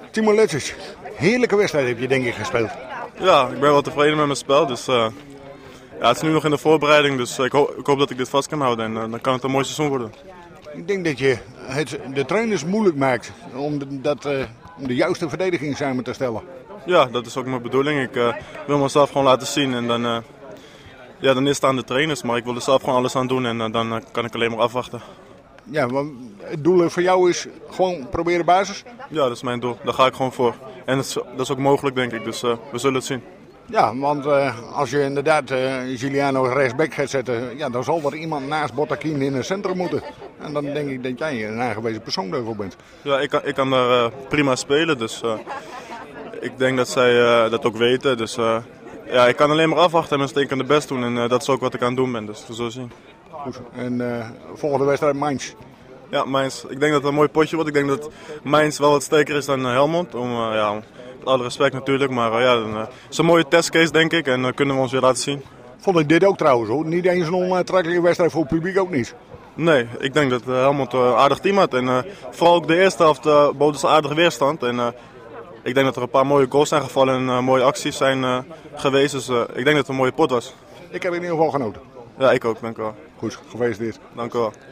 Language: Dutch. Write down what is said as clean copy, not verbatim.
Timo Letjes, heerlijke wedstrijd heb je denk ik gespeeld. Ja, ik ben wel tevreden met mijn spel. Dus, ja, het is nu nog in de voorbereiding, dus ik hoop dat ik dit vast kan houden. En dan kan het een mooi seizoen worden. Ik denk dat je het de trainers moeilijk maakt om de juiste verdediging samen te stellen. Ja, dat is ook mijn bedoeling. Ik wil mezelf gewoon laten zien en dan is het aan de trainers. Maar ik wil er zelf gewoon alles aan doen en dan kan ik alleen maar afwachten. Ja, want het doel voor jou is gewoon proberen basis? Ja, dat is mijn doel. Daar ga ik gewoon voor. En dat is ook mogelijk, denk ik. Dus we zullen het zien. Ja, want als je inderdaad Giuliano rechtsback gaat zetten, ja, dan zal er iemand naast Bottakien in het centrum moeten. En dan denk ik dat jij een aangewezen persoon daarvoor bent. Ja, ik kan daar prima spelen. Dus ik denk dat zij dat ook weten. Dus ja, ik kan alleen maar afwachten en mijn stinkende best doen. En dat is ook wat ik aan het doen ben. Dus we zullen zien. Goed. En volgende wedstrijd Mainz. Ja, Mainz. Ik denk dat het een mooi potje wordt. Ik denk dat Mainz wel wat sterker is dan Helmond. Met alle respect natuurlijk. Maar het is een mooie testcase denk ik. En dan kunnen we ons weer laten zien. Vond ik dit ook trouwens hoor. Niet eens een onaantrekkelijke wedstrijd voor het publiek ook niet. Nee, ik denk dat Helmond een aardig team had. En vooral ook de eerste helft bood ze aardige weerstand. En ik denk dat er een paar mooie goals zijn gevallen en mooie acties zijn geweest. Dus ik denk dat het een mooie pot was. Ik heb in ieder geval genoten. Ja, ik ook. Dank u wel. Goed, gefeliciteerd. Dank u wel.